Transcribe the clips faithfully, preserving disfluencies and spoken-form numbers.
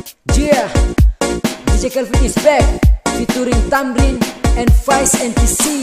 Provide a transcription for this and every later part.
Yeah, D J Kelvin is back, featuring Tamrin and Vice N T C.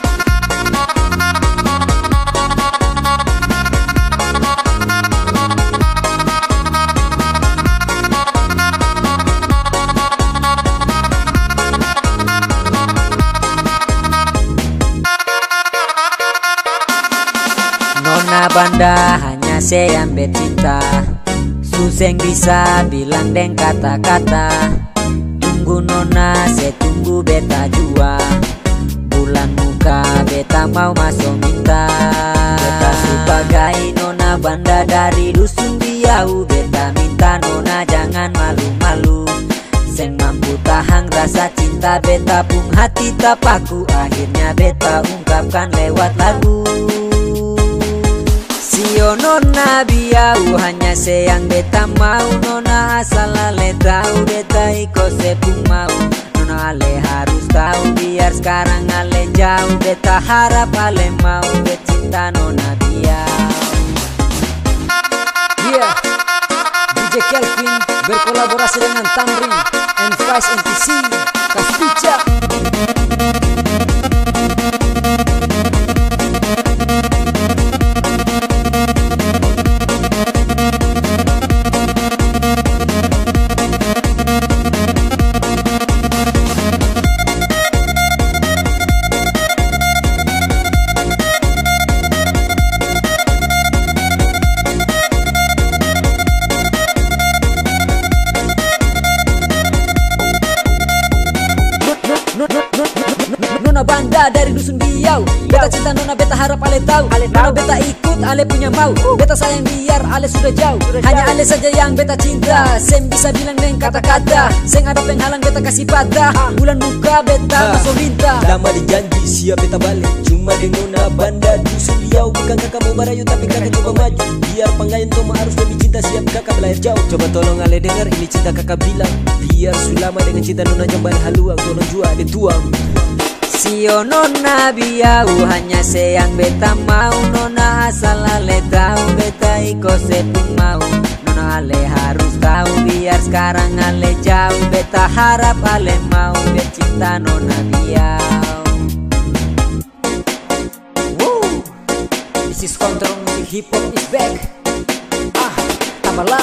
Nona Banda hanya saya bercinta, suseng bisa bilang deng kata-kata. Tunggu nona, saya tunggu beta jua. Bulan muka beta mau masuk minta. Beta sebagai Nona Banda dari dusun Biau. Beta minta nona jangan malu-malu, seng mampu tahan rasa cinta beta pun hati tapaku. Akhirnya beta ungkapkan lewat lagu. Sio nona Biau hanya sayang beta mau. Nona asal ale tahu beta iko sepung mau. Nona ale harus tahu biar sekarang ale jauh. Beta harap ale mau bercinta nona Biau. Yeah, D J Kelvin berkolaborasi dengan Tamrin and Vice N T C. Kaspica. Nona Banda dari dusun Biau. Beta cinta nona, beta harap ale tahu. Nona beta ikut ale punya mau. Beta sayang biar ale sudah jauh. Hanya ale saja yang beta cinta. Seng bisa bilang dengan kata-kata, seng ada penghalang beta kasih patah. Bulan muka beta masuk minta. Lama dijanji siap beta balik, cuma dengan Nona Banda dusun Biau. Bukan kakak mau merayu tapi kakak coba maju. Biar panggayan toma harus lebih cinta, siap kakak belahir jauh. Coba tolong ale dengar ini cinta kakak bilang. Biar sulama dengan cinta nona jamban haluang. Tolong jua ade tuang. Sio nona Biau hanya sayang beta mau. Nona asal ale tahu beta iko sepung mau. Nona ale harus tahu biar sekarang ale jauh. Beta harap ale mau bercinta nona Biau. Woo, this is Control Music Hip Hop is back. Ah, tambahlah.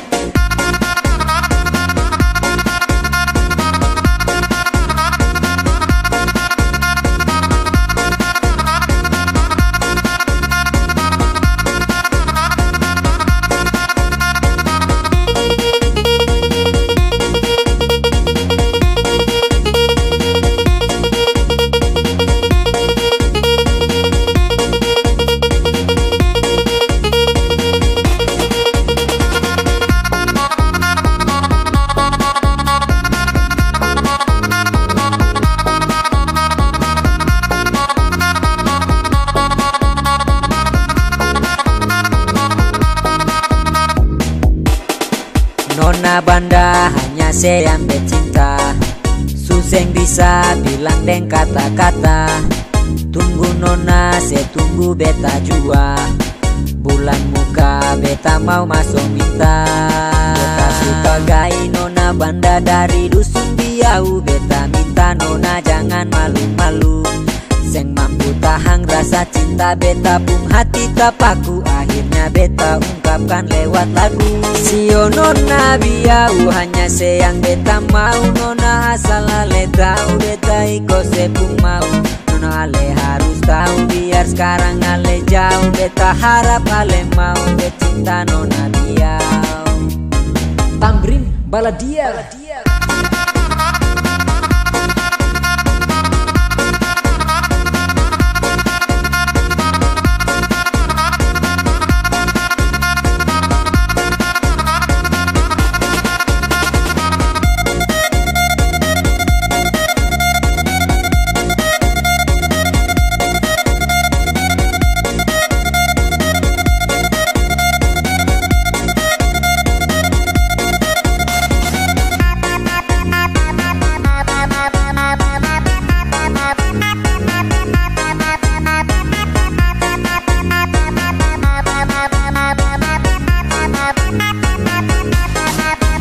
Nona Banda hanya sayang bercinta, suseng bisa bilang deng kata-kata. Tunggu nona, saya tunggu beta jua. Bulan muka beta mau masuk minta. Beta sebagai Nona Banda dari dusun Biau. Beta minta nona jangan malu-malu, seng mampu tahan rasa cinta beta pun hati tapaku. Akhirnya beta ungkapkan lewat lagu. Sio nona Biau hanya sayang beta mau. Nona asal ale tahu beta iko sepung mau. Nona ale harus tahu biar sekarang ale jauh. Beta harap ale mau bercinta nona Biau. Tamrin Baladia. Bye.